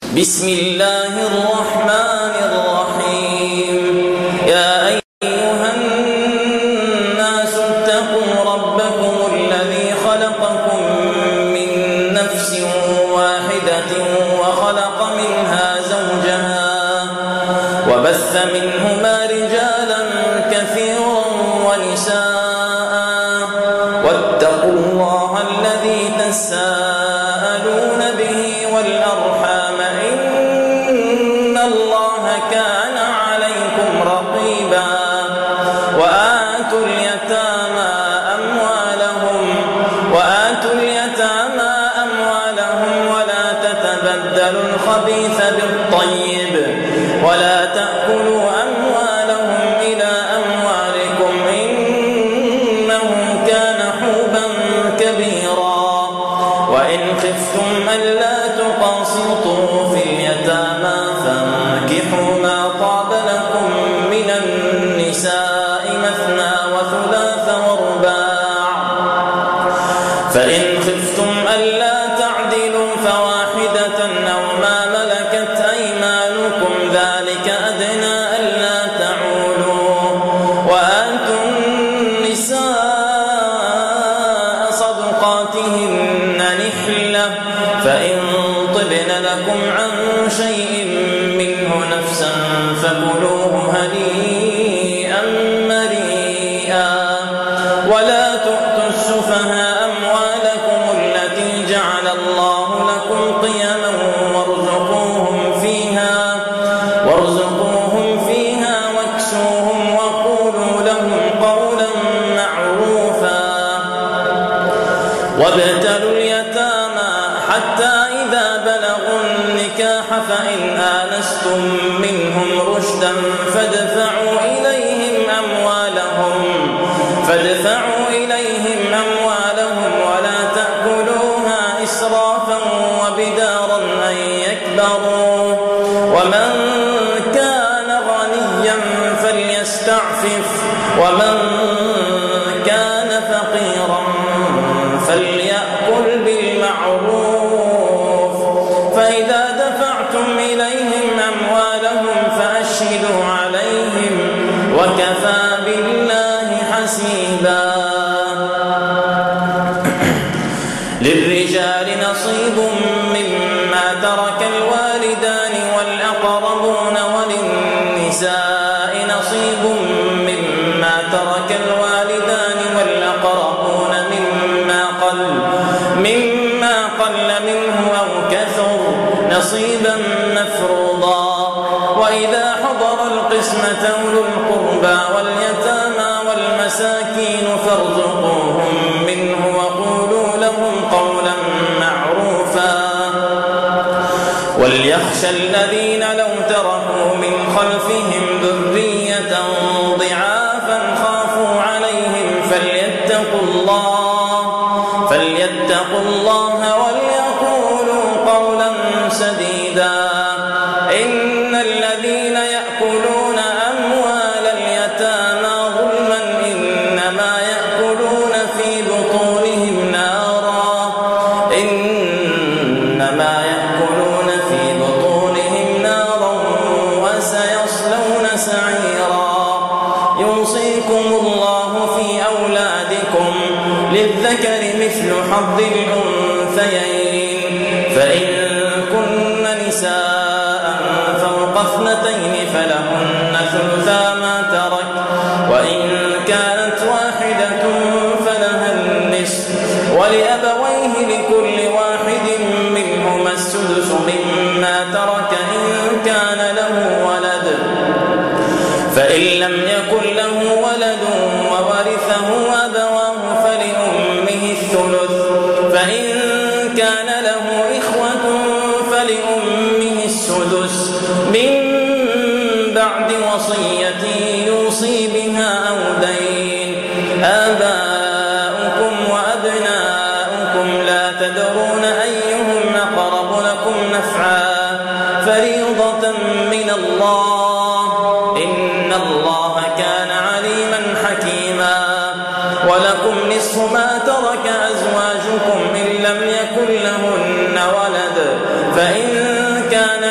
بسم الله الرحمن الرحيم يا أيها الناس اتقوا ربكم الذي خلقكم من نفس واحدة وخلق منها زوجها وبث منهما رجالا كثيرا ونساء واتقوا الله الذي تساءلون به والأرحام إن الله كان عليكم رقيبا وآتوا اليتامى أموالهم ولا تتبدلوا الخبيث بالطيب ولا تأكلوا أموالهم إلى أموالكم إنه كان حوبا كبيرا وإن خفتم ألا تقسطوا في اليتامى فانكحوا ما طاب لكم من النساء مثنى وثلاث ورباع فإن خفتم ألا تعدلوا فواحدة أو ما ملكت أيمانكم ذلك أدنى ألا تعولوا وآتوا النساء صدقاتهن نحلة فإن طبن لكم عن شيء منه نفسا فكلوه هنيئا مريئا ولا تؤتوا السفهاء أموالكم التي جعل الله لكم قيما وارزقوهم فيها واكسوهم وقولوا لهم قولا معروفا وابتلوا اليتامى حتى إذا بلغوا النكاح فإن آنستم منهم رشدا فادفعوا إليهم أموالهم ولا تأكلوها إسرافا وبدارا أن يكبروا ومن كان غنيا فليستعفف ومن كان فقيرا فليأكل بالمعروف فإذا دفعتم إليهم أموالهم فأشهدوا عليهم وكفى بالله حسيبا للرجال نصيب مما ترك الوالدان والأقربون وللنساء نصيب مما ترك الوالدان والأقربون مما قل منه أو كثر نصيبا مفروضا وإذا حضر القسمة أولو القربى واليتامى والمساكين فارزقوهم منه وقولوا لهم قولا معروفا وليخشى الذين لو تركوا من خلفهم ذرية ضعافا خافوا عليهم فليتقوا الله وليقولوا قولا سديدا إن الذين يأكلون أموال اليتامى ظلما إنما يأكلون في بطونهم نارا وسيصلون سعيرا يوصيكم الله في أولادكم للذكر مثل حظ الأنثيين فإن كن نساء فوق اثنتين فلهن ثلثا ما ترك وإن كانت واحدة فلها النصف ولأبويه لكل واحد منهما السدس مما ترك إن كان له ولد فإن لم يكن له ولد وورثه أبواه فلأمه الثلث فإن كان له إخوة فلأمه السدس من بعد وصية يوصي بها أو دين آباؤكم وأبناؤكم لا تدرون أيهم أقرب لكم نفعا فريضة من الله إن الله كان عليما حكيما ولكم نصف ما ترك أزواجكم إن لم يكن لهن ولد فإن كان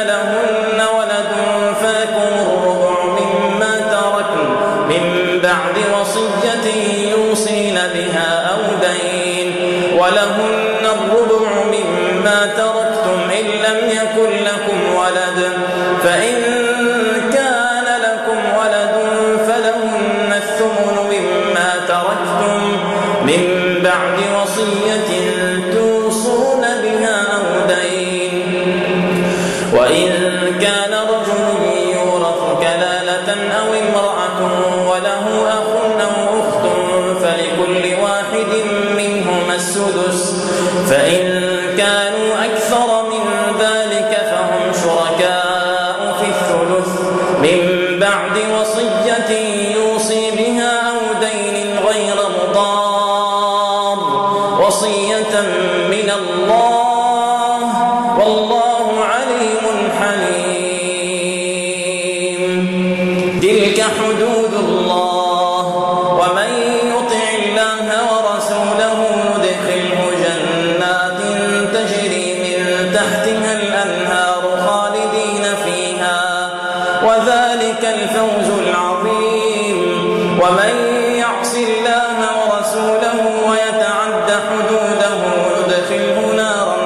ولد فإن كان لكم ولد فلهن الثمن مما تركتم من بعد وصية توصون بها أو دين وإن كان رجل يورث كلالة أو امرأة وله أخ أو أخت فلكل واحد منهما السدس فإن كانوا أكثر من ذلك فهم شركاء في الثلث من بعد وصية يوصي بها أو دين غير مضار وصية من الله والله عليم حليم. تلك حدود الله ومن يطع الله ورسوله ندخله جنات تجري من تحتها الأنهار خالدين فيها وذلك الفوز العظيم. ومن يعص الله ورسوله ويتعد حدوده ندخله نارا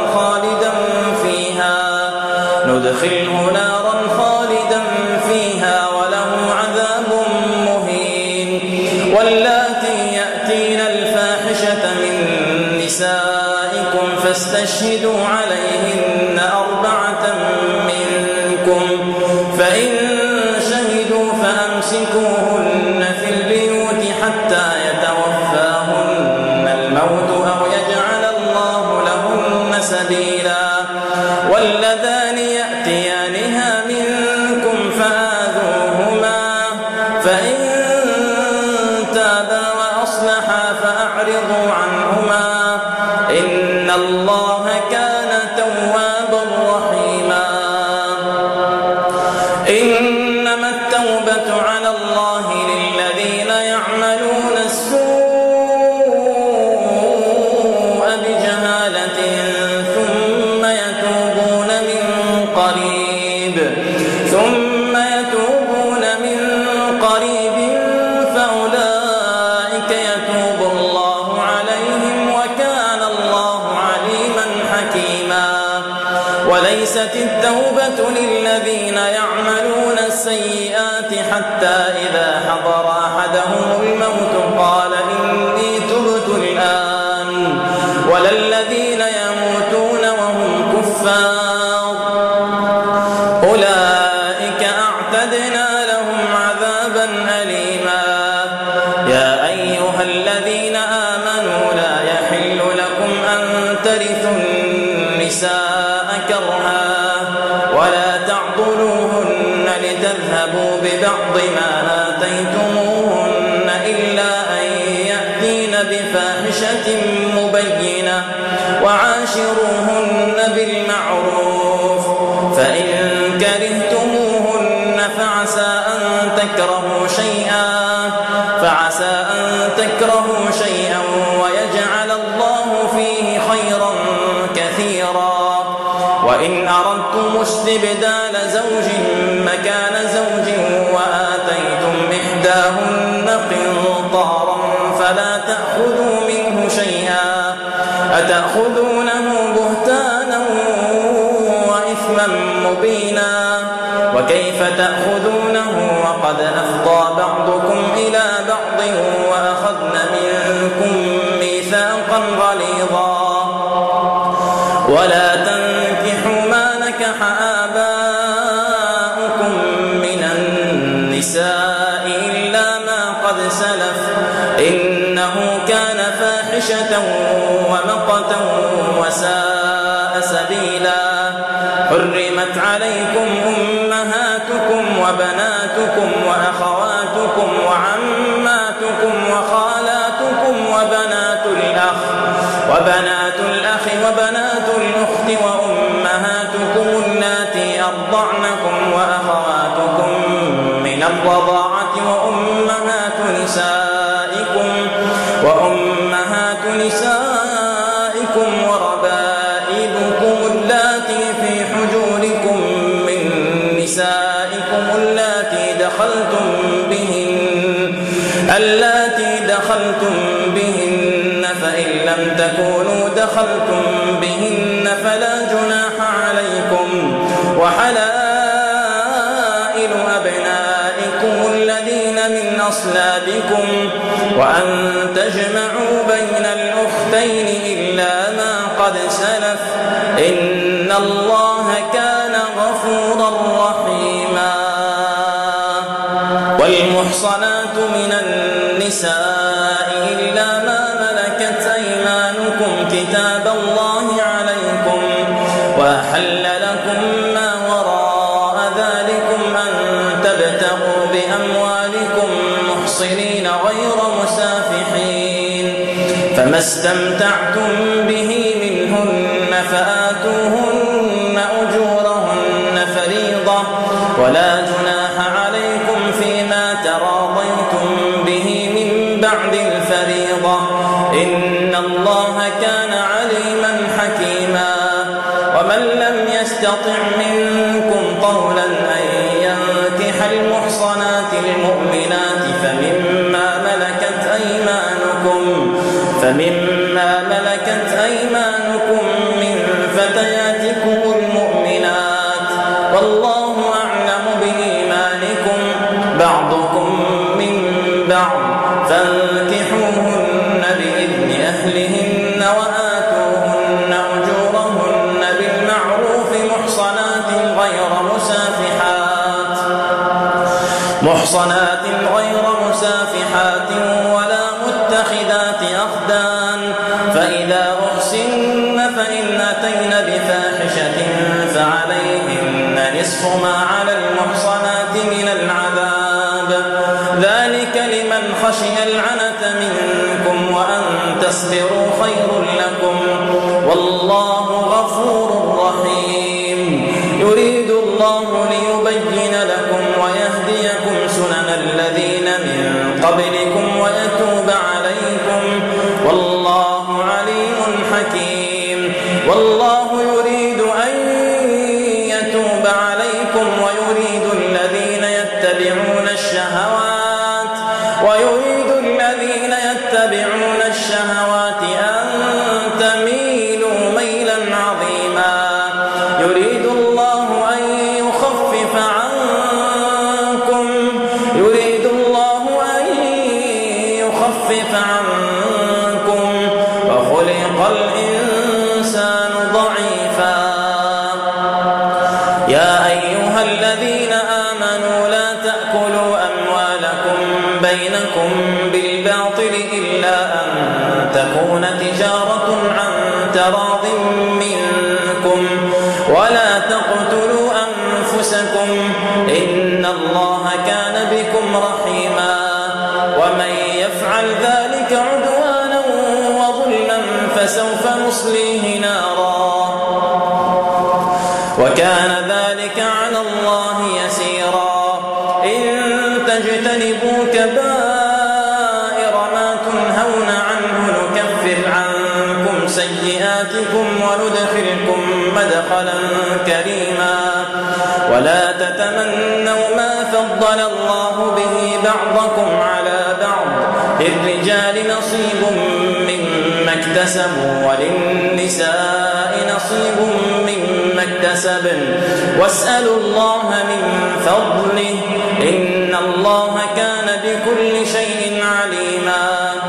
خالدا فيها وله عذاب مهين. واللاتي يأتين الفاحشة من نسائكم فاستشهدوا عليهن 4 منكم فإن شهدوا فأمسكوهن في البيوت حتى يتوفاهن الموت أو يجعل الله لهن سبيلا. واللذان يأتيانها منكم فآذوهما فإن تابا وأصلحا فأعرضوا عنهما إن الله كان توابا رحيما. إنما التوبة على الله للذين يعملون السوء بجهالة ثم يتوبون من قريب فأولئك يتوب الله عليهم وكان الله عليما حكيما. وليست التوبة للذين يعملون السيئات حتى إذا حضر أحدهم الموت قال إني تبت الآن ولا الذين يموتون وهم كفار أولئك أعتدنا لهم عذابا أليما. يا أيها الذين آمنوا لا يحل لكم أن ترثوا النساء كرها ولا تعضلوهن لتذهبوا ببعض ما آتيتموهن إلا أن يأتين بفاحشة مبينة وعاشروهن بالمعروف فإن كرهتموهن فعسى أن تكرهوا شيئا ويجعل الله فيه خيرا كثيرا. وإن أردتم استبدال زوج مكان زوج وآتيتم إحداهن قنطارا فلا تأخذوا منه شيئا أتأخذونه بهتانا وإثما مبينا. وكيف تأخذونه وقد أفضى بعضكم إلى بعض وأخذن منكم ميثاقا غليظا. ولا تنكحوا ما نكح آباؤكم من النساء إلا ما قد سلف إنه كان فاحشة ومقتا وساء سبيلا. حرمت عليكم أمهاتكم وبناتكم وأخواتكم وعماتكم وخالاتكم وبنات الأخ وبنات الأخت وأمهاتكم اللاتي أرضعنكم وأخواتكم من الرضاعة وأمهات نسائكم وربائبكم اللاتي في حجوركم من نسائكم اللاتي دخلتم بهن فإن لم تكونوا دخلتم بهن فلا جناح عليكم. وحلائل أصلابكم وأن تجمعوا بين الأختين إلا ما قد سلف إن الله كان غفورا رحيما. والمحصنات من النساء إلا ما ملكت أيمانكم كتاب الله عليكم وأحل لكم ما وراء ذلكم أن تبتغوا بأموالكم محصنين غير مسافحين فما استمتعتم به منهن فآتوهن أجورهن فريضة ولا جناح عليكم فيما تراضيتم به من بعد الفريضة إن الله كان عليما حكيما. ومن لم يستطع منكم طولا أن ينكح المحصنات المؤمنات فمما ملكت أيمانكم من فتياتكم المؤمنات والله أعلم بإيمانكم بعضكم من بعض فانكحوهن بإذن أهلهن وآتوهن أجورهن بالمعروف محصنات غير مسافحات ولا متخذات أخدان فإذا أحسن فإن أتين بفاحشة فعليهن نصف ما على المحصنات من العذاب ذلك لمن خشي العنة منكم وأن تصبروا خير لكم والله غفور رحيم. يريد الله ليبين لكم ويهديكم سنن الذين من قبلكم ويتوب عليكم والله عليم حكيم. والله يريد أن يتوب عليكم ويريد الذين يتبعون الشهوات أن تميلوا ميلا عظيما. يريد الله أن يخفف عنكم وخلق الإنسان ضعيفا. يا أيها الذين آمنوا لا تأكلوا أموالكم بينكم بالباطل إلا أن تكون تجارة عن تراض منكم ولا تقتلوا أنفسكم إن الله كان بكم رحيما. ومن يفعل ذلك عدوانا وظلما فسوف نصليه نارا وكان ذلك على الله يسيرا. إن تجتنبوا كبائر ما تنهون عنه نكفر عنكم سيئاتكم وندخلكم مدخلا كريما. ولا تتمنوا ما فضل الله به بعضكم على بعض للرجال نصيب مما اكتسبوا وللنساء نصيب مما اكتسبن واسألوا الله من فضله إن الله كان بكل شيء عليما.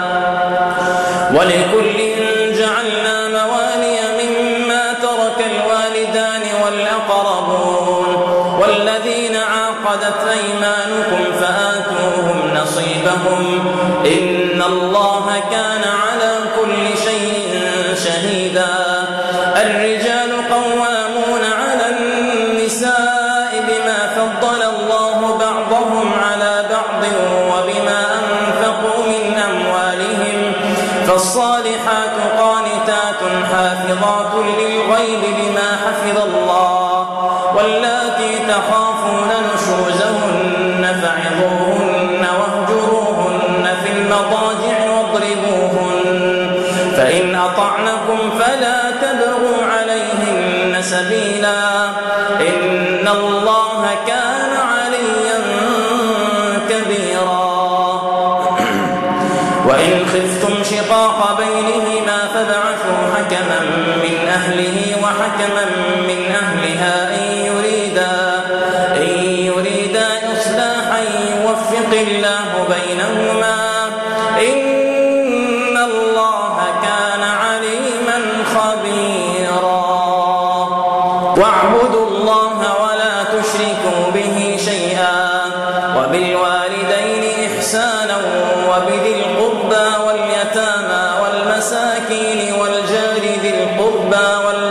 ولكل جعلنا موالي مما ترك الوالدان والأقربون والذين عاقدت أيمانكم فآتوهم نصيبهم إن الله كان على كل شيء شهيدا. الرجال قوامون على النساء بما فضل الله بعضهم على بعض وبما أنفقوا من أموالهم فالصالحات قانتات حافظات للغيب بما حفظ الله واللاتي تخافون نشوزهن فعظوهن واهجروهن في المضاجع واضربوهن فإن أطعنكم فلا تبغوا عليهن سبيلا إن الله كان عليا كبيرا. وإن خفتم شقاق بينهما فابعثوا حكما من أهله وحكما من أهلها إن يريدا إصلاحا يوفق الله بينهما واعبدوا الله ولا تشركوا به شيئا وبالوالدين إحسانا وبذي القربى واليتامى والمساكين والجار ذي القربى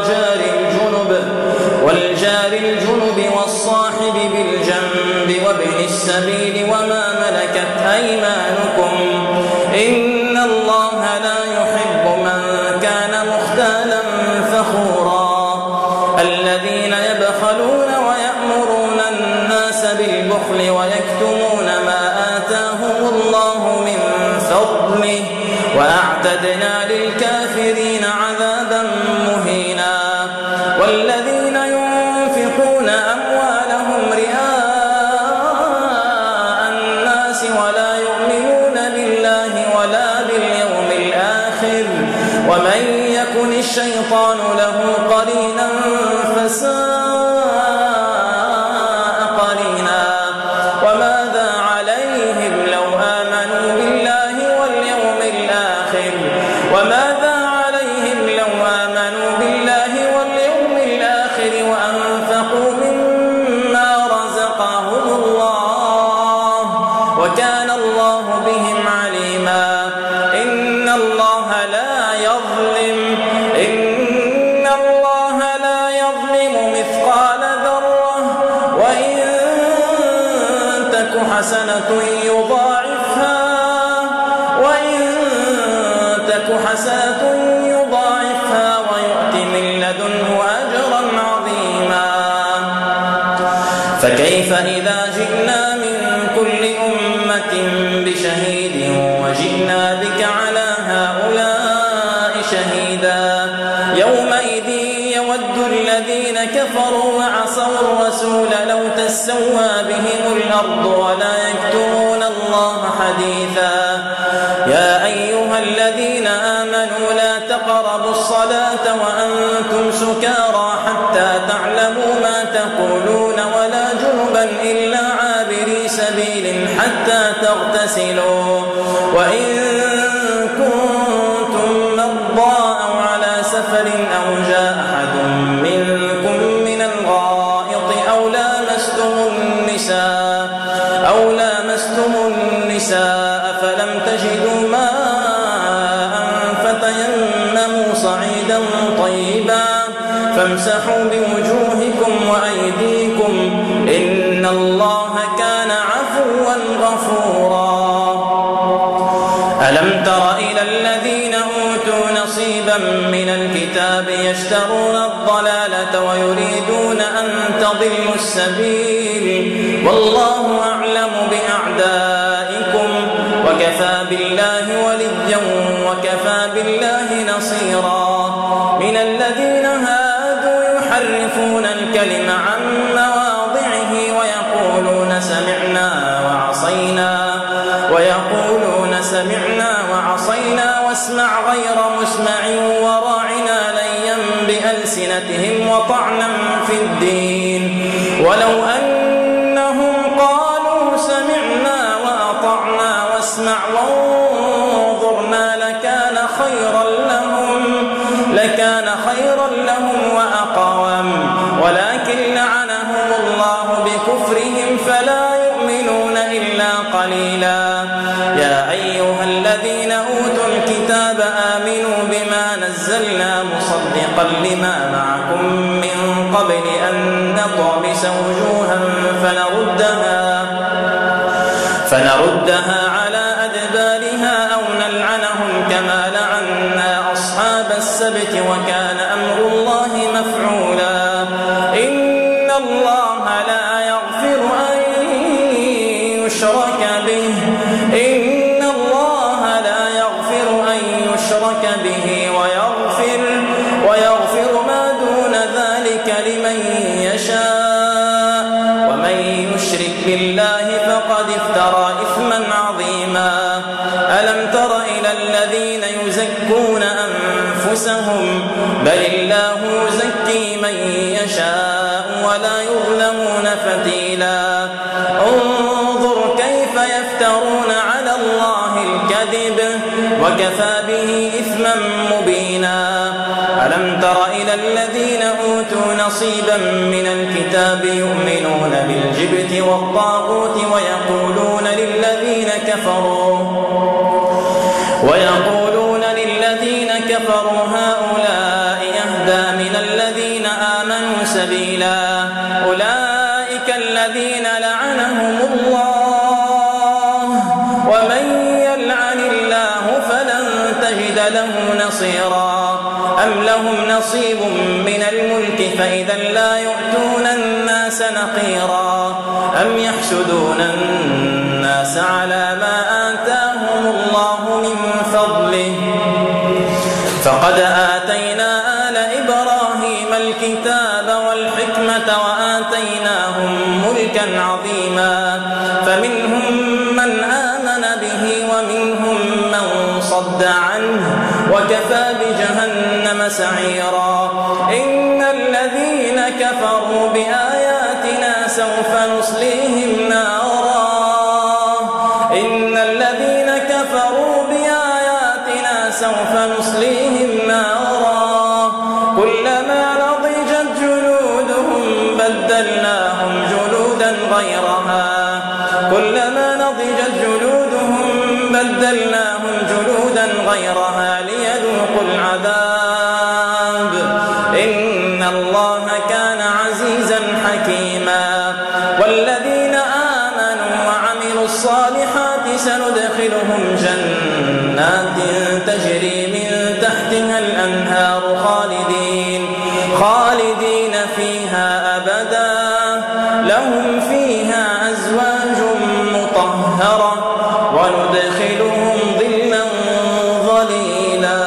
والجار الجنب والصاحب بالجنب وابن السبيل وما ملكت أيمانكم إن الله لا يحب من كان مختالا فخورا الذين يبخلون ويأمرون الناس بالبخل ويكتمون ما آتاهم الله من فضله وأعتدنا للكافرين عذابا مهينا والذين ينفقون أموالهم رئاء الناس ولا يؤمنون بالله ولا باليوم الآخر ومن يكن الشيطان له قرينا فساء قرينا وماذا عليهم لو آمنوا بالله واليوم الآخر وماذا عليهم لو آمنوا بالله واليوم الآخر وأنفقوا مما رزقهم الله وكان الله بهم عليما إن الله لا يظلم مثقال ذرة وإن تك حسنة يضاعفها ويؤت من لدنه أجرا عظيما فكيف إذا جئنا من كل أمة بشهيد وجئنا بك على هؤلاء شهيدا يومئذ يود الذين كفروا وعصوا الرسول لو تسوى بهم الأرض ولا يكتمون الله حديثا يا أيها الذين آمنوا لا تقربوا الصلاة وأنتم سكارى حتى تعلموا ما تقولون ولا جنبا إلا عابري سبيل حتى تغتسلوا وإن كنتم مرضى أو على سفر أو جاء أحد منكم من الغائط أو لامستم النساء فلم تجدوا ماء فتيمموا صعيدا طيبا فامسحوا بوجوهكم وأيديكم إن الله كان عفوا غفورا ألم تر إلى الذين أوتوا نصيبا من الكتاب يشترون الضلالة ويريدون أن تضلوا السبيل والله أعلم بأعدائكم وكفى بالله وليا وكفى بالله نصيرا من الذين هادوا يحرفون الكلم عن مواضعه ويقولون سمعنا وعصينا واسمع غير مسمع وراعنا ليا بألسنتهم وطعنا في الدين ولو أنهم قالوا سمعنا وأطعنا واسمع وانظرنا لكان خيرا لهم وأقوم ولكن لعنهم الله بكفرهم فلا يؤمنون إلا قليلا يا أيها الذين أوتوا الكتاب آمنوا بما نزلنا مصدقا لما معكم من قبل أن نطمس وجوها فنردها على أدبارها أو نلعنهم كما لعنا أصحاب السبت وكان أمر الله مفعولا إن الله لا يغفر أن يشرك به ويغفر ما دون ذلك لمن يشاء ومن يشرك بالله فقد افترى إثما عظيما ألم تر إلى الذين يزكون أنفسهم بل الله يزكي من يشاء ولا يظلمون فتيلا انظر كيف يفترون على الله الكذب وكفى به إثما مبينا ألم تر إلى الذين أوتوا نصيبا من الكتاب يؤمنون بالجبت والطاغوت ويقولون للذين كفروا هؤلاء يهدى من الذين آمنوا سبيلا أولئك الذين لعنهم الله ومن يلعن الله فلن تجد له نصيرا أم لهم نصيب من الملك فإذا لا يؤتون الناس نقيرا أم يحسدون الناس على ما آتاهم الله من فضله فقد آتينا آل إبراهيم الكتاب والحكمة وآتيناهم ملكا عظيما فمنهم من آمن به ومنهم من صد عنه وكفى بجهنم سعيرا إن الذين كفروا بآياتنا سوف نصليهم نارا كلما نضجت جلودهم بدلناهم جلودا غيرها ليذوقوا العذاب إن الله كان عزيزا حكيما والذين آمنوا وعملوا الصالحات سندخلهم جنات تجري من تحتها الأنهار خالدين فيها أبدا لهم فيها أزواج مطهرة وندخلهم ظلا ظليلا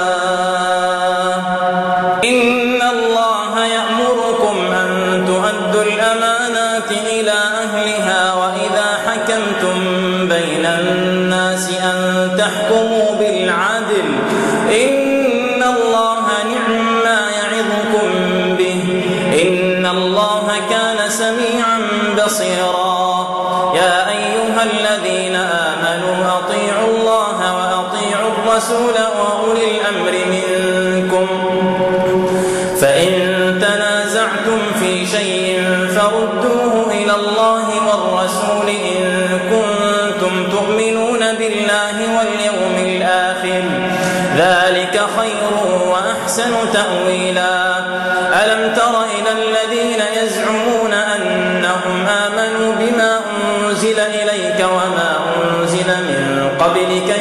إن الله يأمركم أن تؤدوا الأمانات إلى أهلها وإذا حكمتم بين الناس أن تحكموا بالعدل إن الله نعم ما يعظكم به إن الله كان سميعا بصيرا يا أيها الذين آمنوا أطيعوا الله وأطيعوا الرسول وأولي الأمر منكم فإن تنازعتم في شيء فردوه إلى الله والرسول إن كنتم تؤمنون بالله واليوم الآخر ذلك خير وأحسن تأويلا ألم تر إلى الذين يزعمون أنهم آمنوا بما أنزل إليك وما أنزل من قبلك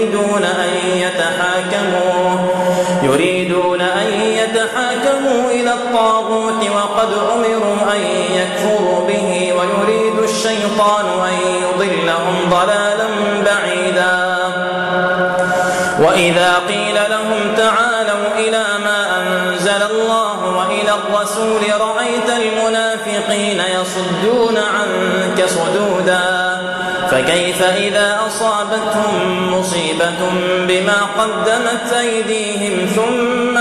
يريدون أن يتحاكموا إلى الطاغوت وقد أمروا أن يكفروا به ويريد الشيطان أن يضلهم ضلالا بعيدا وإذا قيل لهم تعالوا إلى ما أنزل الله وإلى الرسول رأيت المنافقين يصدون عنك صدودا فكيف إذا أصابتهم مصيبة بما قدمت أيديهم ثم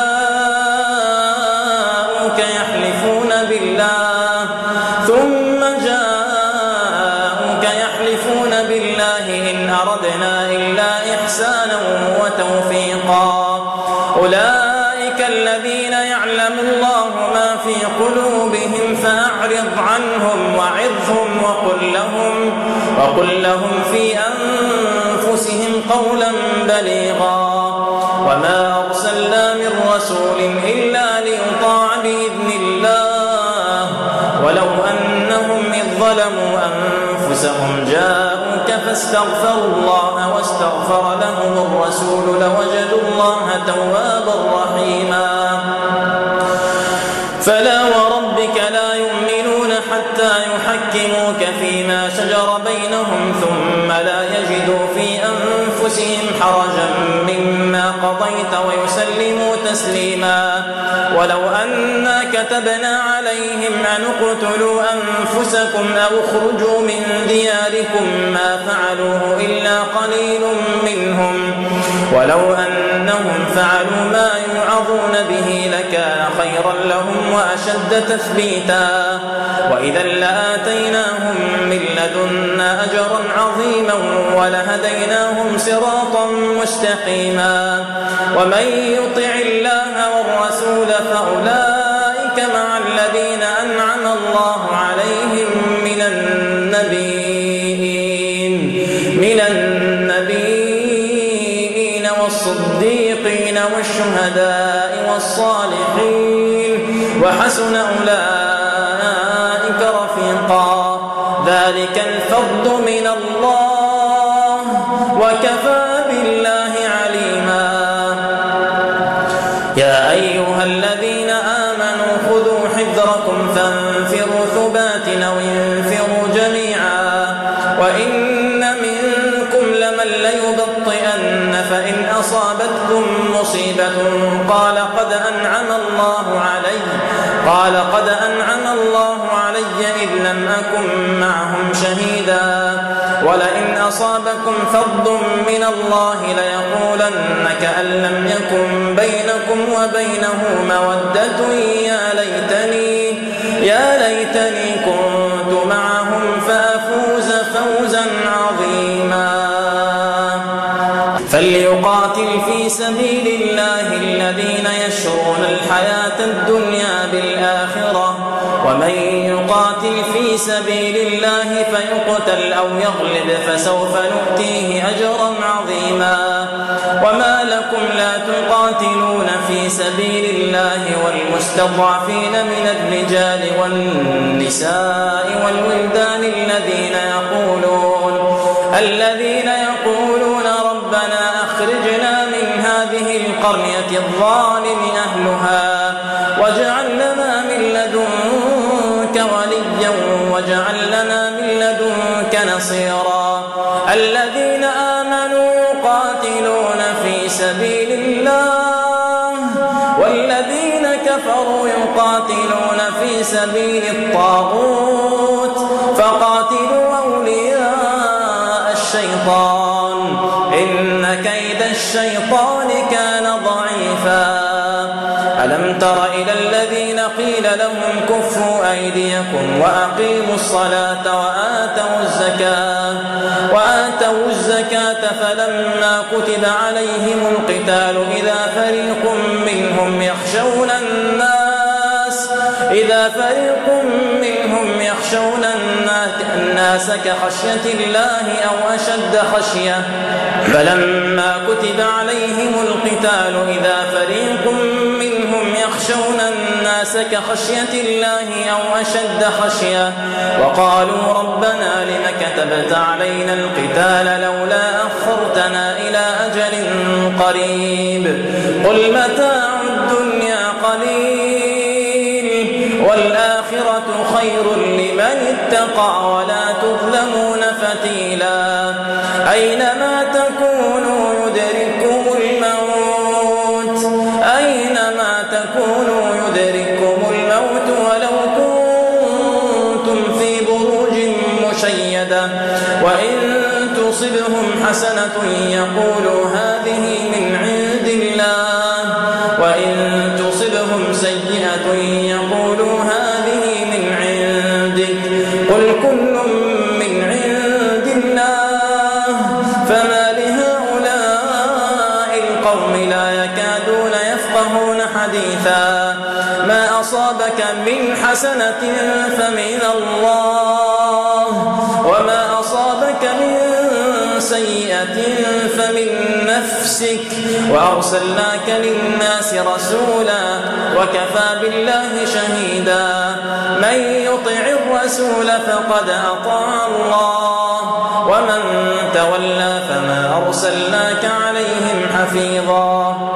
جاءوك يحلفون بالله إن أردنا إلا إحسانا وتوفيقا أولئك الذين يعلم الله ما في قلوبهم فأعرض عنهم وعظهم وقل لهم في أنفسهم قولا بليغا وما أرسلنا من رسول إلا ليطاع بإذن الله ولو أنهم إذ ظلموا أنفسهم جاءوك فاستغفروا الله واستغفر لهم الرسول لوجدوا الله توابا رحيما فلا وربك لا يؤمنون حتى يحكموك فيما شجر بينهم ثم لا يجدوا في أنفسهم حرجا مما قضيت ويسلموا تسليما ولو أنا كتبنا عليهم أن اقتلوا أنفسكم أو اخرجوا من دياركم ما فعلوه إلا قليل منهم ولو أنهم فعلوا ما يوعظون به لكان خيرا لهم وأشد تثبيتا وإذا لآتيناهم من لدنا أجرا عظيما ولهديناهم صراطا مستقيما ومن يطع الله والرسول الرسول فأولئك مع الذين أنعم الله عليهم من النبيين والصديقين والشهداء والصالحين وحسن أولئك رفيقا ذلك الفضل من الله وكفى بالله عليما يا أيها الذين آمنوا خذوا حذركم فانفروا ثبات أو انفروا جميعا وإن منكم لمن ليبطئن فإن أصابتكم مصيبة قال قد أنعم الله علي إذ لم أكن معهم شهيدا ولئن أصابكم فضل من الله ليقولن كأن لم يكن بينكم وبينه مودة يا ليتني كنت معهم فأفوز فوزا عظيما فليقاتل في سبيل الله الذين يشرون الحياة الدنيا بالآخرة ومن يقاتل في سبيل الله فيقتل أو يغلب فسوف نؤتيه أجرا عظيما وما لكم لا تقاتلون في سبيل الله والمستضعفين من الرجال والنساء والولدان الذين يقولون ربنا أخرجنا من هذه القرية الظالم أهلها واجعل لنا من لدنك وليا واجعل لنا من لدنك نصيرا الذين آمنوا يقاتلون في سبيل الله والذين كفروا يقاتلون في سبيل الطاغوت فقاتلوا أولياء الشيطان إن كيد الشيطان كان ضعيفا ألم تر إلى الذين قيل لهم كفوا أيديكم وأقيموا الصلاة وآتوا الزكاة فلما كتب عليهم القتال إذا فريق منهم يخشون الناس كخشية الله أو أشد خشية فلما كتب عليهم القتال إذا فريق منهم يخشون الناس كخشية الله أو أشد خشية وقالوا ربنا لم كتبت علينا القتال لولا أخرتنا إلى أجل قريب قل متاع الدنيا قليل والآخرة خير لمن اتقى ولا تظلمون فتيلا أينما تكونوا يدرككم الموت ولو كنتم في بروج مشيدة وإن تصبهم حسنة يقولوا هذه من عند الله وإن تصبهم سيئة يقولوا هذه من عندك قل كل من عند الله فما لهؤلاء القوم لا يكادون يفقهون حديثا ما أصابك من حسنة فمن الله وما أصابك من سيئة فمن نفسك وأرسلناك للناس رسولا وكفى بالله شهيدا من يطع الرسول فقد أطاع الله ومن تولى فما أرسلناك عليهم حفيظا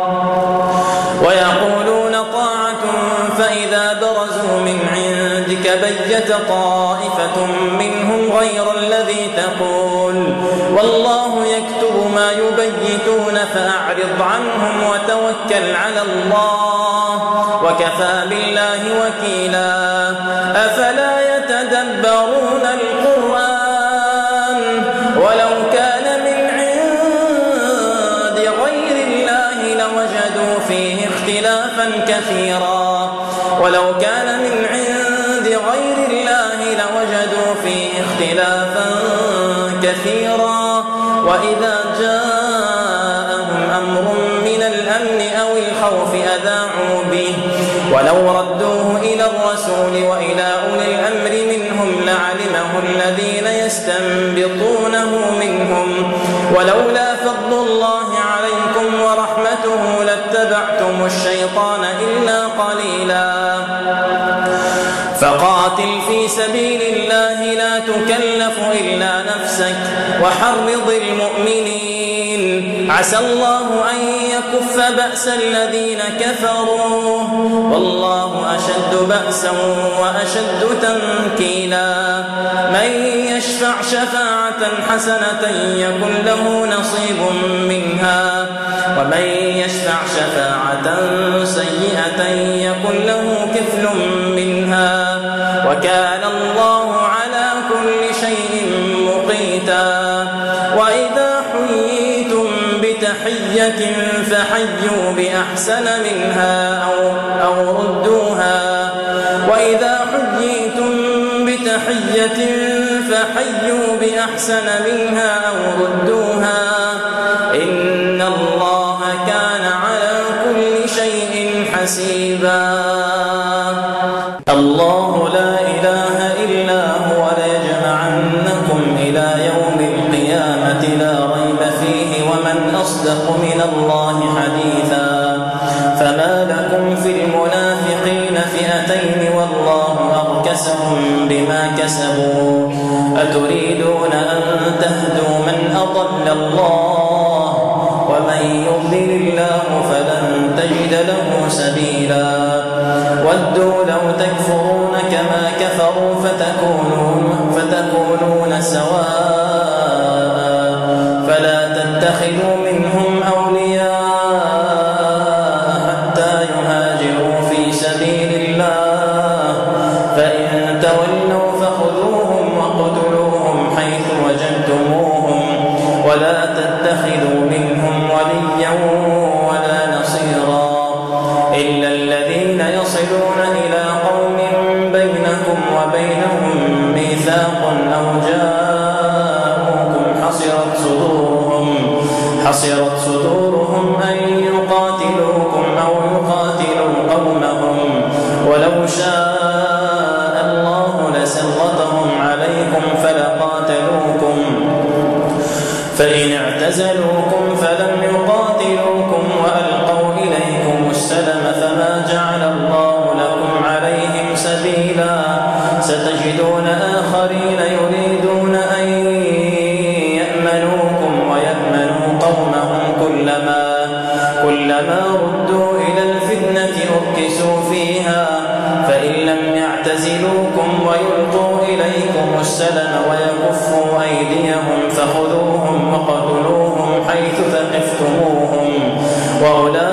ويقولون طاعة فإذا برزوا من عندك بيت طائفة منهم غير الذي تقول والله يكتب ما يبيتون فأعرض عنهم وتوكل على الله وكفى بالله وكيلا أفلا يتدبرون القرآن ولو كان من عند غير الله لوجدوا فيه اختلافا كثيرا وإذا جاءهم أمر من الأمن أو الخوف أذاعوا به ولو ردوه إلى الرسول وإلى أولي الأمر منهم لعلمه الذين يستنبطونه منهم ولولا فضل الله عليكم ورحمته لاتبعتم الشيطان إلا قليلا فقاتل في سبيل الله لا تكلف إلا نفسك وحرض المؤمنين عسى الله أن يكف بأس الذين كفروا والله أشد بأسا وأشد تنكيلا من يشفع شفاعة حسنة يكن له نصيب منها ومن يشفع شفاعة سيئة يكن له كفل منها وكان الله على كل شيء مقيتا وإذا حييتم بتحية فحيوا بأحسن منها أو ردوها وإذا حييتم بتحية فحيوا بأحسن منها أو ردوها إن الله كان على كل شيء حسيبا الله لا إله إلا هو ليجمعنكم إلى يوم القيامة لا ريب فيه ومن أصدق من الله حديثا فما لكم في المنافقين فئتين والله أركسهم بما كسبوا أتريدون أن تهدوا من أضل الله ومن يضلل الله فلن تجد له سبيلا ودوا لو تكفرون كما كفروا فتكونون سواء فلا تتخذوا منهم أولياء حتى يهاجروا في سبيل الله فإن تولوا فخذوهم وقتلوهم حيث وجدتموهم ولا تتخذوا منهم وليا ولا نصيرا إلا الذين يصلون إلى قوم بينكم وبينهم ميثاق أو جاءوكم حصرت صدورهم أن يقاتلوكم أو يقاتلوا قومهم ولو شاء الله لسلطهم عليكم فلقاتلوكم فإن اعتزلوكم فلم يقاتلوكم وألقوا إليكم السلم فما جعل الله لكم عليهم سبيلا ستجدون آخرين يريدون أن يأمنوكم ويأمنوا قومهم كلما ردوا إلى الفتنة أركسوا فيها فإن لم يعتزلوكم ويلقوا إليكم السلم ويكفوا أيديهم فخذوهم وقتلوهم حيث ثقفتموهم وأولئكم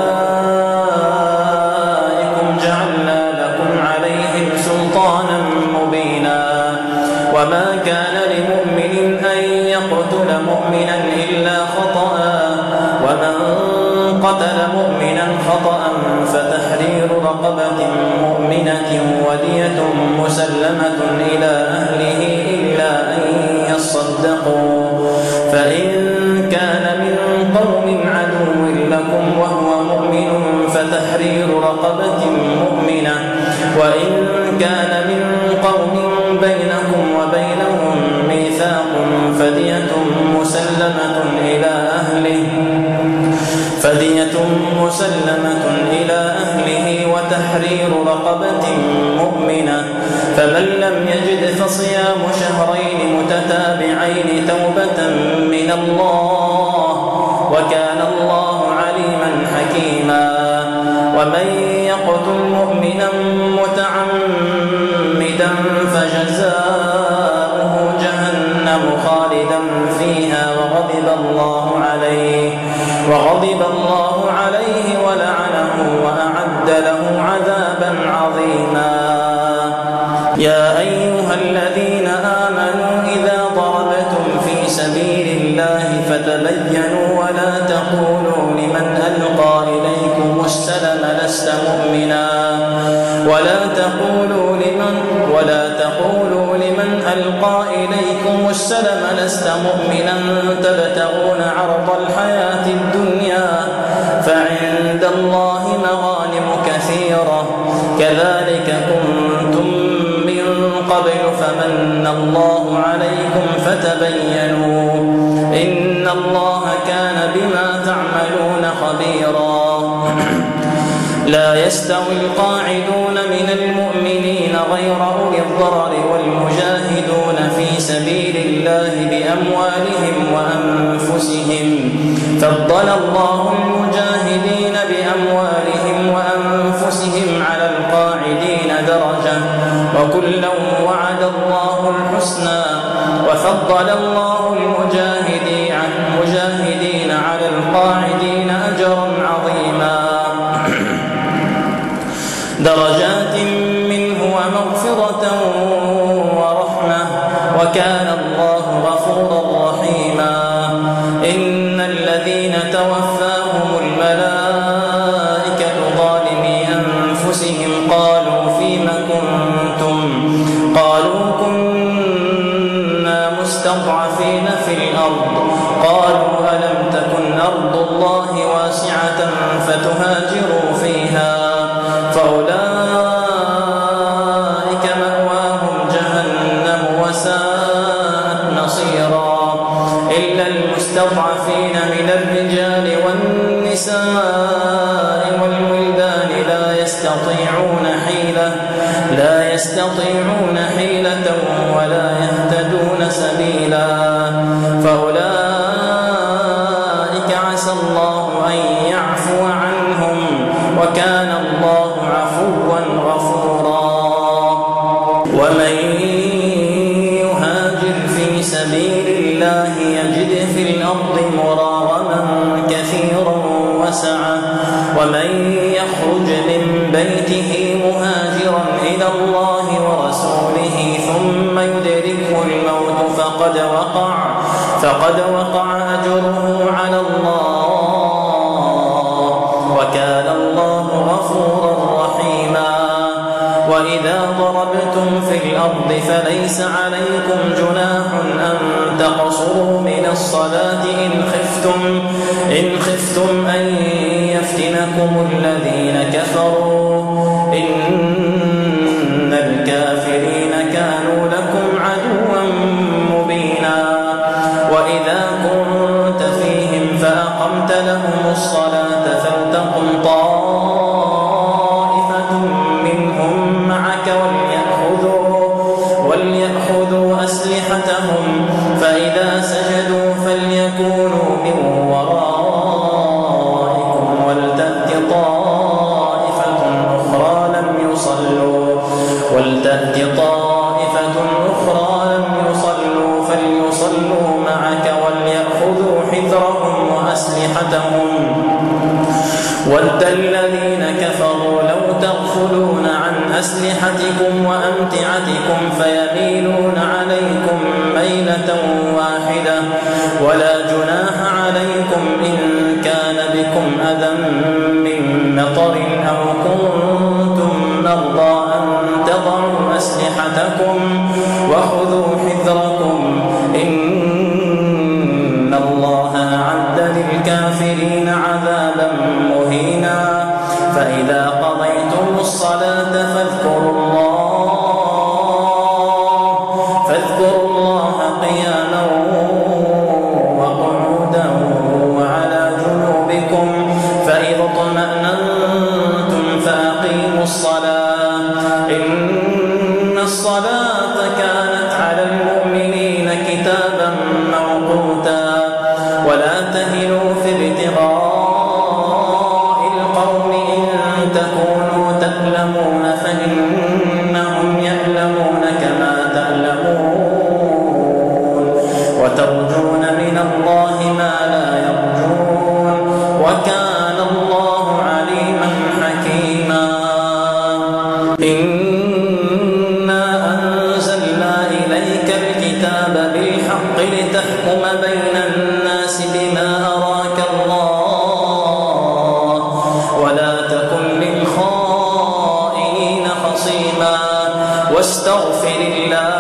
جعلنا لكم عليهم سلطانا مبينا وما كان لمؤمن أن يقتل مؤمنا إلا خطأ ومن قتل مؤمنا خطأ فتحرير رقبة مؤمنة ودية مسلمة إلى أهله إلا أن يصدقوا فإن كان من قوم عدو لكم وهو مؤمن فتحرير رقبة مؤمنة وإن كان من قوم بينكم وبينهم ميثاق فدية مسلمة إلى أهله وتحرير رقبة مؤمنة فمن لم يجد فصيام شهرين متتابعين توبة من الله وكان الله عليما حكيما ومن يقتل مؤمنا متعمدا فجزاؤه جهنم خالدا فيها وغضب الله عليه ولعنه وأعد له عذابا عظيما يا أيها الذين آمنوا إذا ضربتم في سبيل الله فتبينوا ولا تقولوا لمن ألقى إليكم السلم لست مؤمنا ولا تقولوا لمن ألقى إليكم السلم لست مؤمنا تبتغون عرض الحياة الدنيا فعند الله مغانم كثيرة كذلك كنتم من قبل فمن الله عليكم فتبينوا إن الله كان بما تعملون خبيرا لا يستوي القاعدون من المؤمنين غير أولي الضرر والمجاهدون في سبيل الله بأموالهم وأنفسهم فضل الله المجاهدين بأموالهم وأنفسهم على القاعدين درجة وكلا وعد الله الحسنى وفضل الله المجاهدين على القاعدين أجرا عظيما درجات منه ومغفرة ورحمة وكان الله غفورا رحيما إن الذين توفاهم الملائكة ظالمي أنفسهم قالوا فيم كنتم قالوا كنا مستضعفين في الأرض قالوا ألم تكن أرض الله واسعة فتهاجروا فيها فأولئك مأواهم جهنم وساءت مصيرا إلا المستضعفين من الرجال والنساء والولدان لا يستطيعون حيلة ولا يهتدون سبيلا فأولئك عسى الله أن يعفو عنهم وكان الله عفوا غفورا ومن يهاجر في سبيل الله يجد في الأرض مراغما كثيرا وسعة ومن يخرج من بيته مهاجرا إلى الله ورسوله ثم يدركه الموت فقد وقع أجره على الله وكان الله غفورا رحيما وإذا ضربتم في الأرض فليس عليكم جناح أن تقصروا من الصلاة إن خفتم أن يفتنكم الذين كفروا إن الكافرين كانوا لكم عدوا مبينا وإذا كنت فيهم فأقمت لهم الصلاة فلتقم طائفة منهم معك وليأخذوا أسلحتهم فإذا سجدوا فليكونوا من ورائكم ولتأت طائفة أخرى لم يصلوا فليصلوا معك وليأخذوا حذرهم وأسلحتهم ود الذين كفروا لو تغفلون عن أسلحتكم وأمتعتكم فيميلون عليكم ميلة واحدة ولا جناح عليكم إن كان بكم أذى من مطر أو كنتم مرضى أن تضعوا أسلحتكم وخذوا حذركم إن الله أعد للكافرين عذابا مهينا فإذا قضيتم الصلاة فاذكروا الله قياما وقعودا وعلى جنوبكم فإذا اطمأننتم فأقيموا الصلاة إن الصلاة كانت على المؤمنين كتابا موقوتا ولا تهنوا في ابتغاء القوم إن تكونوا تألمون فإنهم يألمون كما تألمون وترجون من الله ما لا يرجون وكان الله عليما حكيما إنا أنزلنا إليك الكتاب بالحق لتحكم بين الناس بما أراك الله ولا تكن للخائنين خصيما واستغفر الله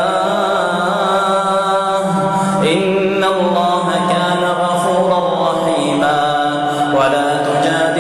إن الله كان غفورا رحيما ولا تجادل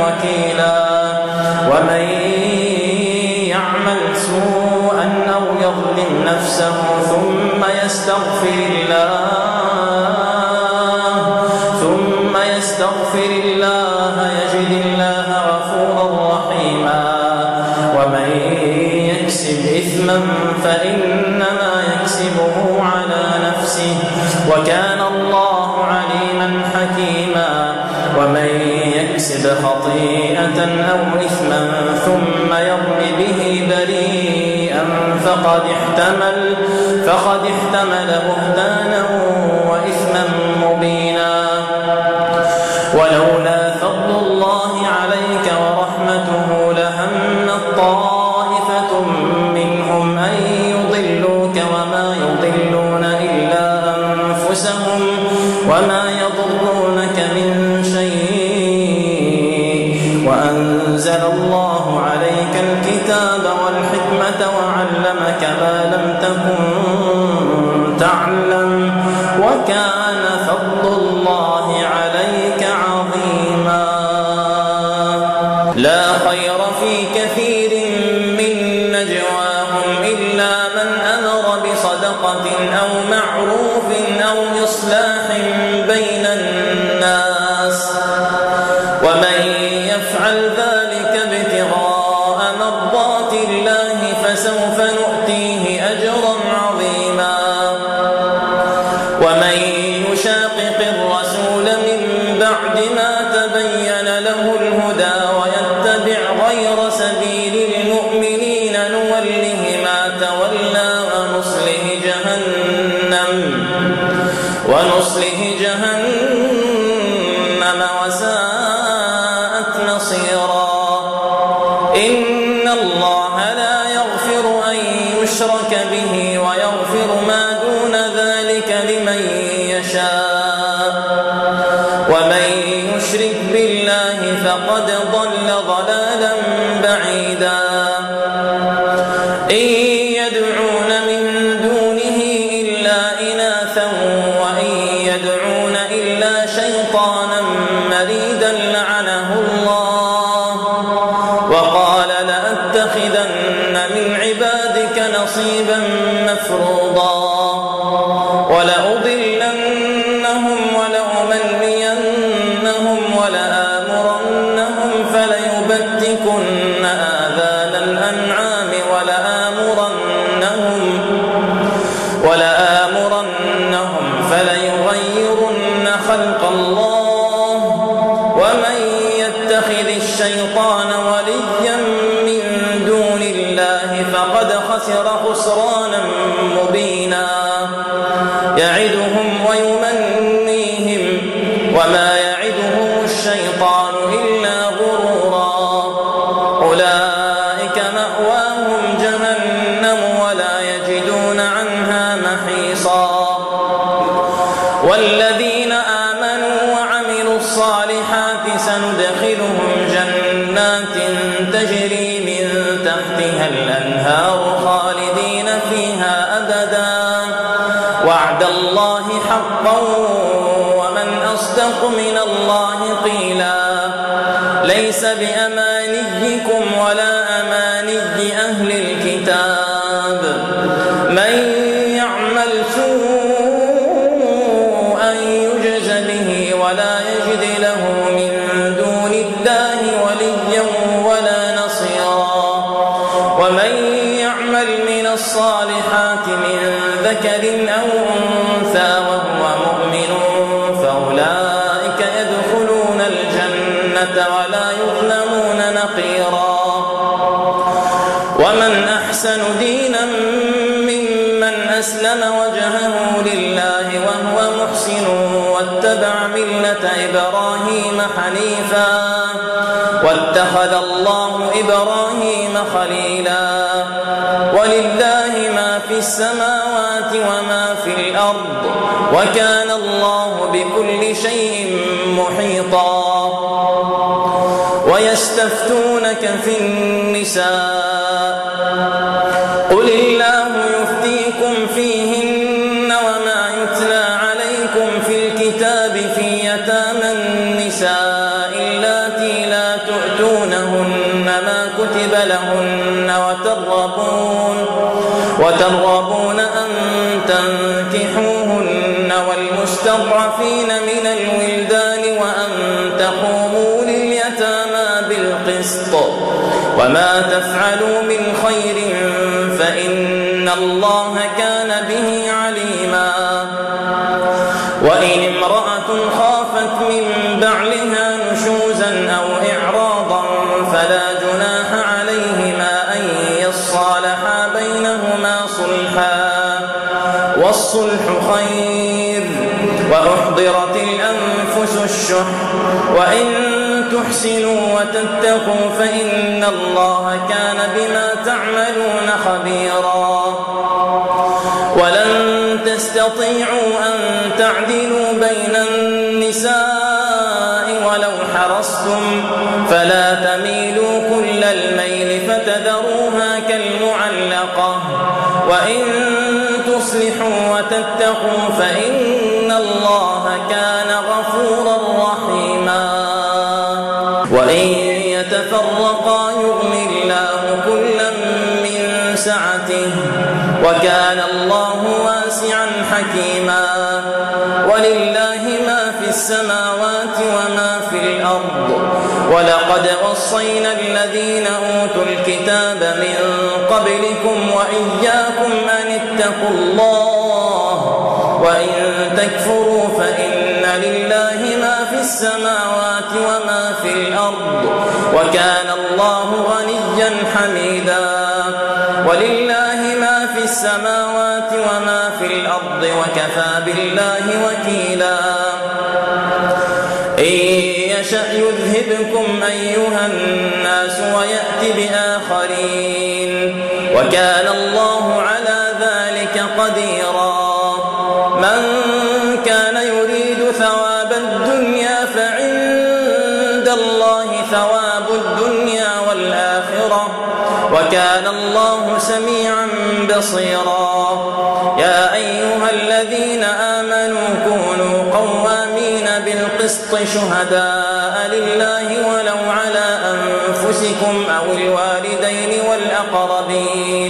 وكيلا ومن يعمل سوءا أو يظلم نفسه ثم يستغفر الله يجد الله غفورا رحيما ومن يكسب إثما فإنما يكسبه على نفسه وكان الله عليما حكيما ومن يكسب خطيئة أو إثما ثم يرم به بريئا فقد احتمل بهتانا وإثما مبينا ولولا فضل الله عليك ورحمته لهمت طائفة منهم أن يضلوك وما يضلون إلا أنفسهم وما يضرونك من شيء وأنزل الله عليك الكتاب والحكمة وعلمك ما لم تكن تعلم وكان فضل الله عليك عظيما لا خير في كثير من نجواهم إلا من أمر بصدقة أو معروف أو إصلاح بين الناس ومن يفعل ذلك ابتغاء مرضات الله فسوف نؤتيه أجرا عظيما ومن يشاقق الرسول من بعد ما تبين له الهدى ويتبع غير سبيل المؤمنين نوله ما تولى ونصله جهنم وساءت مصيرا إن الله لا يغفر أن يشرك به ويغفر ما دون ذلك لمن يشاء ومن يشرك بالله فقد ضل ضلالا بعيدا إن يدعون من دونه إلا إناثا وإن يدعون إلا شيطانا مريدا لعنه الله وقال لأتخذن من عبادك نصيبا مفروضا ولأضلنهم ولأمنينهم ولآمرنهم فليبتكن آذان الأنعام ولآمرنهم فليغيرن خلق الله ومن يتخذ الشيطان وليا من دون الله فقد خسر خسرانا مبينا يعدهم ويمنيهم وما يعدهم الشيطان إلا غرورا أولئك مأواهم جهنم ولا يجدون عنها محيصا والذين آمنوا وعملوا الصالحات سندخلهم جنات تجري من تحتها الأنهار خالدين فيها أبدا وعد الله حقا ومن أصدق من الله قيلا ليس بأمانيكم ولا أماني أهل الكتاب من يعمل سوءا يجز به ولا يجد له من دون الله وليا ولا نصيرا ومن يعمل من الصالحات من ذكر أو أنثى وهو مؤمن فأولئك يدخلون الجنة ولا يظلمون نقيرا ومن أحسن دينا ممن أسلم وجهه لله وهو محسن واتبع ملة إبراهيم حنيفا واتخذ الله إبراهيم خليلا ولله ما في السماوات وما في الأرض وكان الله بكل شيء محيطا ويستفتونك في النساء قل الله يفتيكم فيهن وما يتلى عليكم في الكتاب في يتامى النساء اللاتي لا تؤمنون تؤتونهن ما كتب لهن وترغبون أن تنكحوهن والمستضعفين من الولدان وأن تقوموا لليتامى بالقسط وما تفعلوا من خير فإن الله كان به عليما. وإن امرأة خافت من بعلها نشوزا أو إعراضا فلا جناح عليهما أن يصالحا بينهما صلحا والصلح خير وأحضرت الأنفس الشح وإن تحسنوا وتتقوا فإن الله كان بما تعملون خبيرا. ولن تستطيعوا أن تعدلوا بين النساء ولو حرصتم فلا تميلوا كل الميل فتذروها كالمعلقة وإن تصلحوا وتتقوا فإن الله كان غفورا رحيما. وإن يتفرقا يغن الله كلا من سعته وكان الله واسعا حكيما. ولله ما في السماوات وما في الأرض ولقد وصينا الذين أوتوا الكتاب من قبلكم وإياكم أن اتقوا الله وإن تكفروا فإن لله ما في السماوات وما في الأرض وكان الله غنيا حميدا. ولله ما في السماوات وما في الأرض وكفى بالله وكيلا. إن يشأ يذهبكم أيها الناس ويأت بآخرين وكان الله على ذلك قديرا. من كان يريد ثواب الدنيا فعند الله ثواب الدنيا والآخرة وكان الله سميعا بصيرا. يا أيها الذين آمنوا كونوا قوامين بالقسط شهداء لله ولو على أنفسكم أو الوالدين والأقربين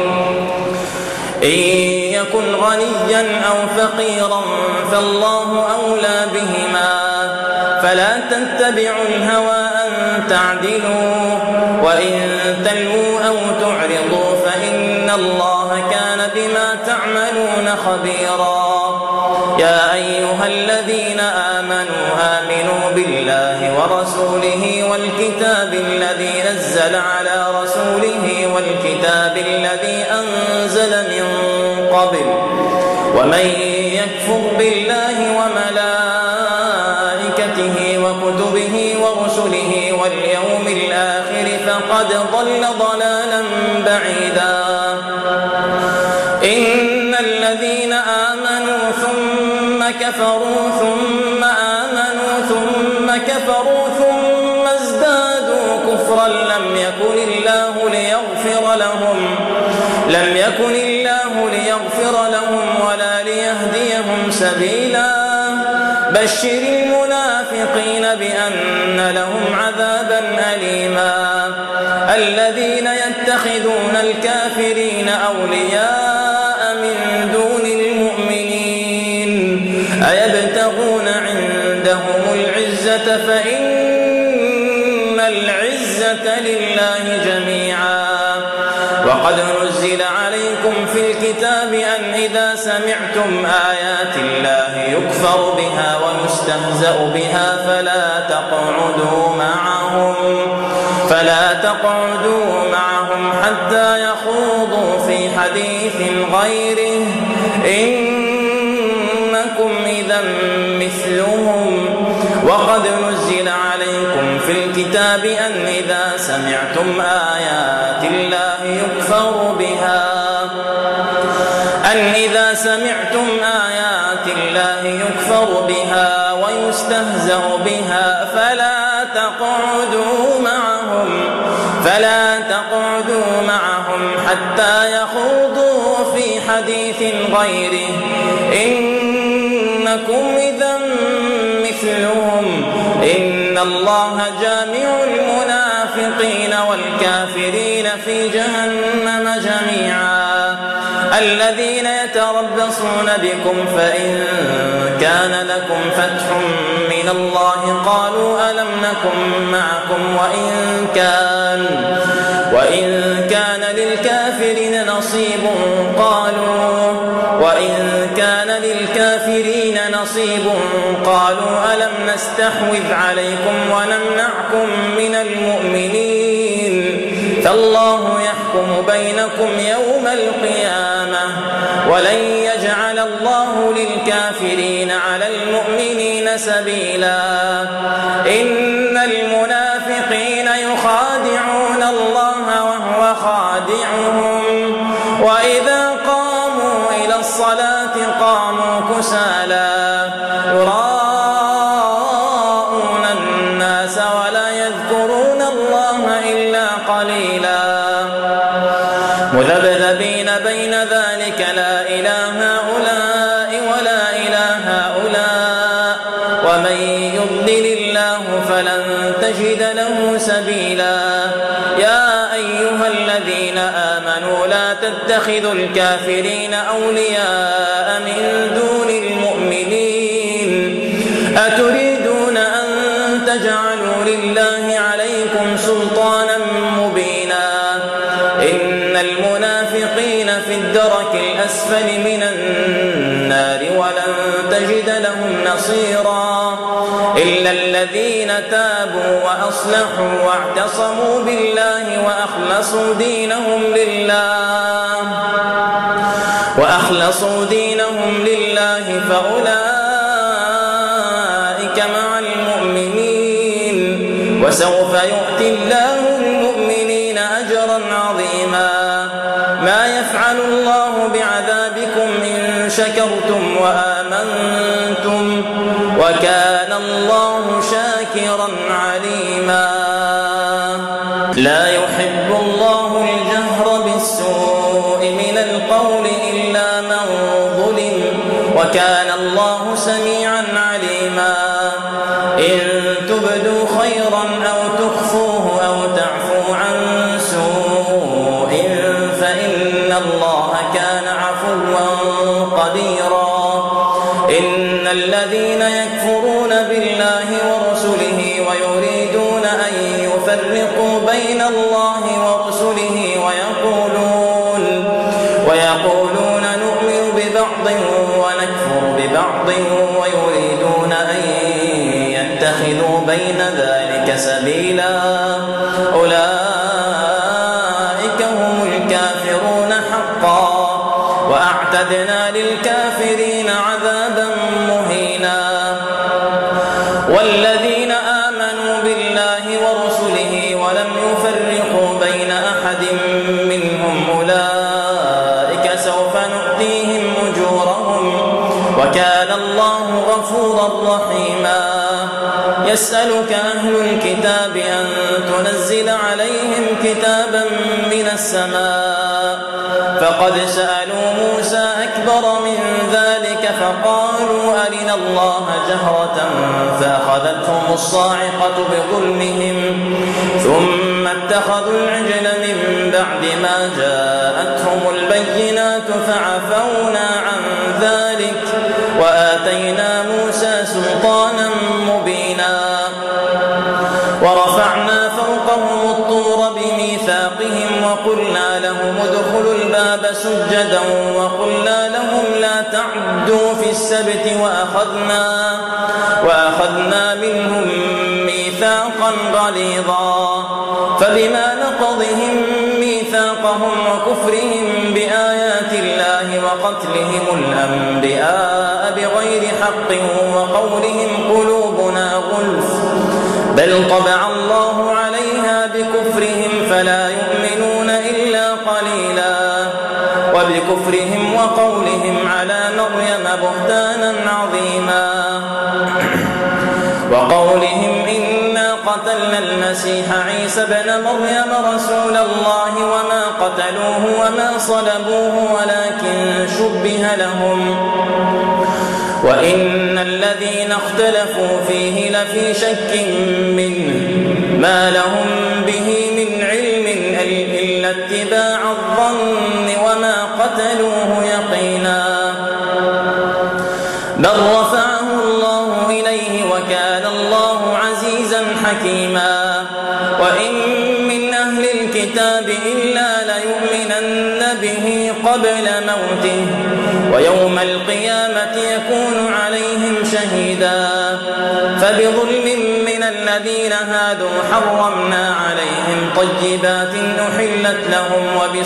إن يكن غنيا أو فقيرا فالله أولى بهما فلا تتبعوا الهوى أن تعدلوا وإن تلووا أو تعرضوا فإن الله كان بما تعملون خبيرا. يا أيها الذين آمنوا بالله ورسوله والكتاب الذي نزل على رسوله والكتاب الذي أنزل من قبل ومن يكفر بالله وملائكته وكتبه ورسله واليوم الآخر فقد ضل ضلالا بعيدا. إن الذين آمنوا ثم كفروا ثم آمنوا ثم كفروا ثم ازدادوا كفرا لم يكن الله ليغفر لهم ولا ليهديهم سبيلا. بشر المنافقين بأن لهم عذابا أليما. الذين يتخذون الكافرين أولياء من دون المؤمنين أيبتغون عندهم العزة فإن العزة لله جميعا. وقد نزل عليكم في الكتاب أن إذا سمعتم آيات الله يكفر بها ويستهزأ بها فلا تقعدوا معهم حتى يخوضوا في حديث غيره إنكم إذا مثلهم. وقد نزل عليكم في الكتاب أن إذا سمعتم آيات الله يكفر بها ويستهزأ بها فلا تقعدوا معهم حتى يخوضوا في حديث غيره إنكم إذا مثلهم إن الله جامع المنافقين والكافرين في جهنم جميعا الذين يتربصون بكم فإن كان لكم فتح من الله قالوا ألم نكن معكم وإن كان للكافرين نصيب قالوا ألم نستحوذ عليكم ونمنعكم من المؤمنين فالله يحكم بينكم يوم القيامة ولن يجعل الله للكافرين على المؤمنين سبيلا إن المنافقين يخادعون الله وهو خادعهم وإذا قاموا إلى الصلاة قاموا كسالى يراءون الناس ولا يذكرون الله إلا قليلا مذبذبين بين ذلك لا إله هؤلاء ولا إله هؤلاء ومن يضلل الله فلن تجد له سبيلا يا أيها الذين آمنوا لا تتخذوا الكافرين أولياء من دون المؤمنين أتريدون أن تجعلوا لله عليكم سلطانا مبينا إن المنافقين في الدرك الأسفل من النار ولن تجد لهم نصيرا إلا الذين تابوا وأصلحوا واعتصموا بالله وأخلصوا دينهم لله فأولئك مع المؤمنين وسوف يؤتي الله المؤمنين أجرا عظيما ما يفعل الله بعذابكم إن شكرتم وآمنتم وكان الله شاكرا عليما لا يحب الله الجهر بالسوء من القول إلا من ظلم وكان الله سميعا عليما إن تبدوا خيرا أو تخفوه أو تعفو عن سوء فإن الله كان عفوا قديرا إن الذين يكفرون بالله ورسله ويريدون أن يفرقوا بين الله ورسله ويقولون نؤمن ببعض ونكفر ببعض ويريدون أن يتخذوا بين ذلك سبيلا أولئك هم الكافرون حقا وأعتدنا للكافرين عذابا مهينا والذين آمنوا بالله ورسله ولم يفرقوا بين أحد منهم أولئك سوف نؤتيهم أجورهم وكان الله غفورا رحيما يسألك أهل الكتاب أن تنزل عليهم كتابا من السماء فقد سألوا موسى أكبر من ذلك فقالوا أرنا الله جهرة فأخذتهم الصاعقة بظلمهم ثم اتخذوا العجل من بعد ما جاءتهم البينات فعفونا عن ذلك وآتينا موسى سلطانا مبينا ورفعنا فوقهم الطور بميثاقهم وقلنا لهم ادخلوا الباب سجدا وقلنا لهم لا تعدوا في السبت وأخذنا منهم ميثاقا غليظا فبما نقضهم ميثاقهم وكفرهم بآيات الله وقتلهم الأنبياء بغير حق وقولهم قلوبنا غلف بل طبع الله عليها بكفرهم فلا يؤمنون إلا قليلا وبكفرهم وقولهم على مريم بهتانا عظيما وقولهم إنا قتلنا المسيح عيسى ابن مريم رسول الله وما قتلوه وما صلبوه ولكن شبه لهم وإن الذين اختلفوا فيه لفي شك منه ما لهم به من علم إلا اتباع الظن وما قتلوه يقينا بل رفعه الله إليه وكان الله عزيزا حكيما وإن من أهل الكتاب إلا ليؤمنن به قبل موته ويوم القيامة يكون عليهم شهيدا فبظلم من الذين هادوا حرمنا عليهم طيبات أحلت لهم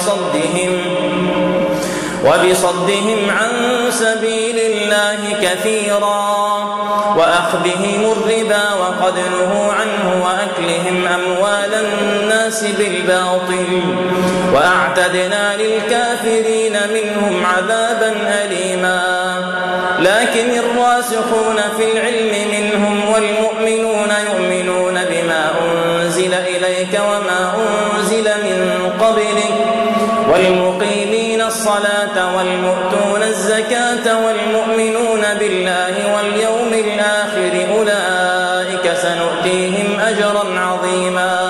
وبصدهم عن سبيل الله كثيرا وأخذهم الربا وقد نهوا عنه وأكلهم أموال الناس بالباطل وأعتدنا للكافرين منهم عذابا أليما لكن الراسخون في العلم منهم والمؤمنون يؤمنون بما أنزل إليك وما أنزل من قبلك والمقيمين الصلاة والمؤتون الزكاة والمؤمنون بالله واليوم الآخر أولئك سنؤتيهم أجرا عظيما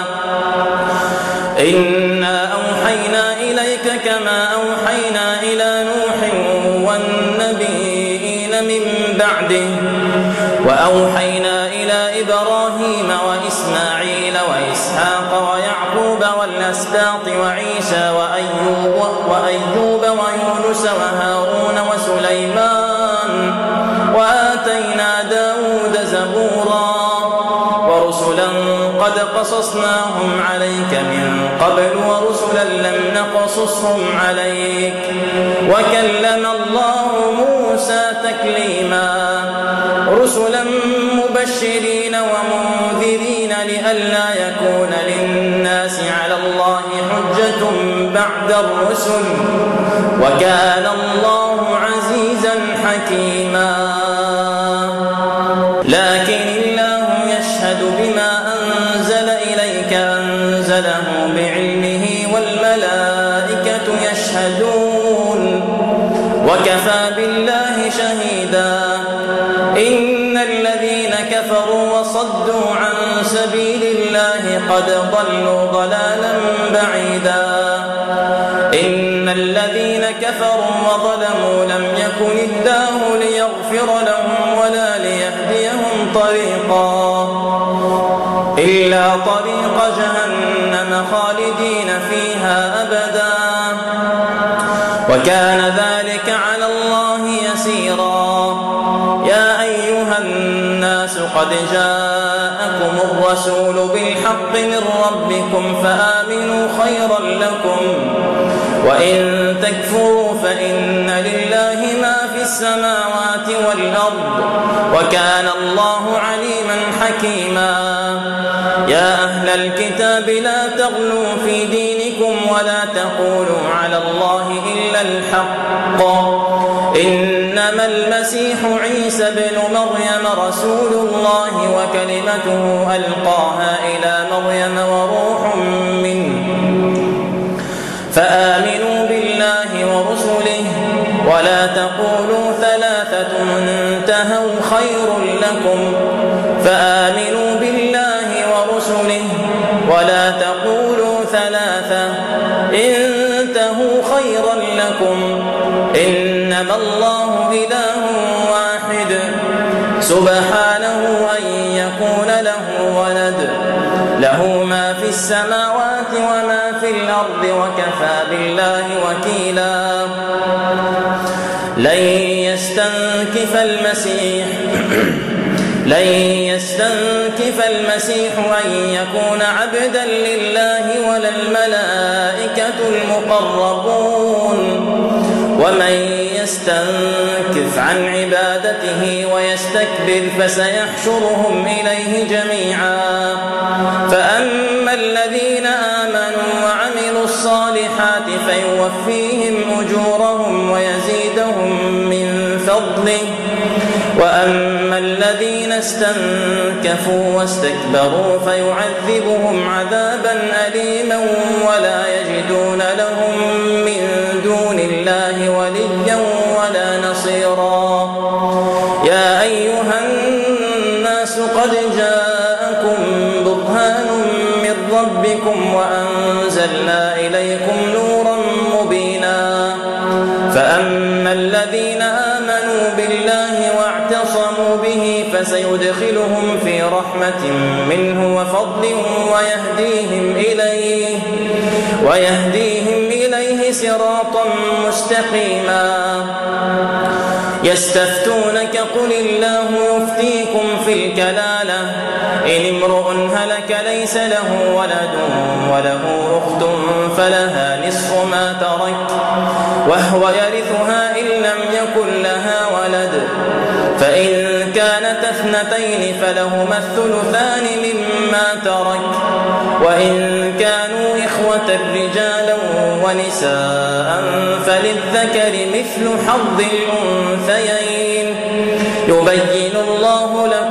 إنا أوحينا إليك كما أوحينا إلى نوح والنبيين من بعده وأوحينا إلى إبراهيم وإسماعيل وإسحاق ويعقوب والأسباط وعيسى وأيوب ويونس وهارون وسليمان وآتينا داود زبورا ورسلا قد قصصناهم عليك من قبل ورسلا لم نقصصهم عليك وكلم الله موسى تكليما رسلا مبشرين ومنذرين لئلا يكون للناس على الله حجة بعد الرسل وكان الله عزيزا حكيما لكن الله يشهد بما أنزل إليك أنزله بعلمه والملائكة يشهدون وكفى بالله شهيدا إن الذين كفروا وصدوا عن سبيل الله قد ضلوا ضلالا بعيدا إن الذين كفروا وظلموا لم يكن الله ليغفر لهم ولا ليهديهم طريقا إلا طريق جهنم خالدين فيها أبدا وكان ذلك على الله يسيرا يا أيها الناس قد جاءكم الرسول بالحق من ربكم فآمنوا خيرا لكم وإن تكفروا فإن لله ما في السماوات والأرض وكان الله عليما حكيما يا أهل الكتاب لا تغلوا في دينكم ولا تقولوا على الله إلا الحق إنما المسيح عيسى بن مريم رسول الله وكلمته ألقاها إلى مريم وروح منه فآمنوا بالله ورسله ولا تقولوا ثلاثة انتهوا خير لكم فآمنوا بالله ورسله ولا تقولوا ثلاثة انتهوا خيرا لكم إنما الله إله واحد سبحانه أن يكون له ولد له ما في السماوات وما في الأرض وكفى بالله وكيلا لن يستنكف المسيح أن يكون عبدا لله ولا الملائكة المقربون ومن يستنكف عن عبادته ويستكبر فسيحشرهم إليه جميعا فأما الذين آمنوا وعملوا الصالحات فيوفيهم أجورهم ويزيدهم من فضله وأما الذين استنكفوا واستكبروا فيعذبهم عذابا أليما ولا يجدون لهم من دون الله وليا ولا نصيرا ربكم وأنزلنا إليكم نورا مبينا فأما الذين آمنوا بالله واعتصموا به فسيدخلهم في رحمة منه وفضل ويهديهم إليه صراطا مستقيما يستفتونك قل الله يفتيكم في الكلالة إن امرؤ هلك ليس له ولد وله أخت فلها نصف ما ترك وهو يرثها إن لم يكن لها ولد فإن كانت اثنتين فلهما الثلثان مما ترك وإن كانوا إخوة رجالا ونساء فللذكر مثل حظ الأنثيين يبين الله لكم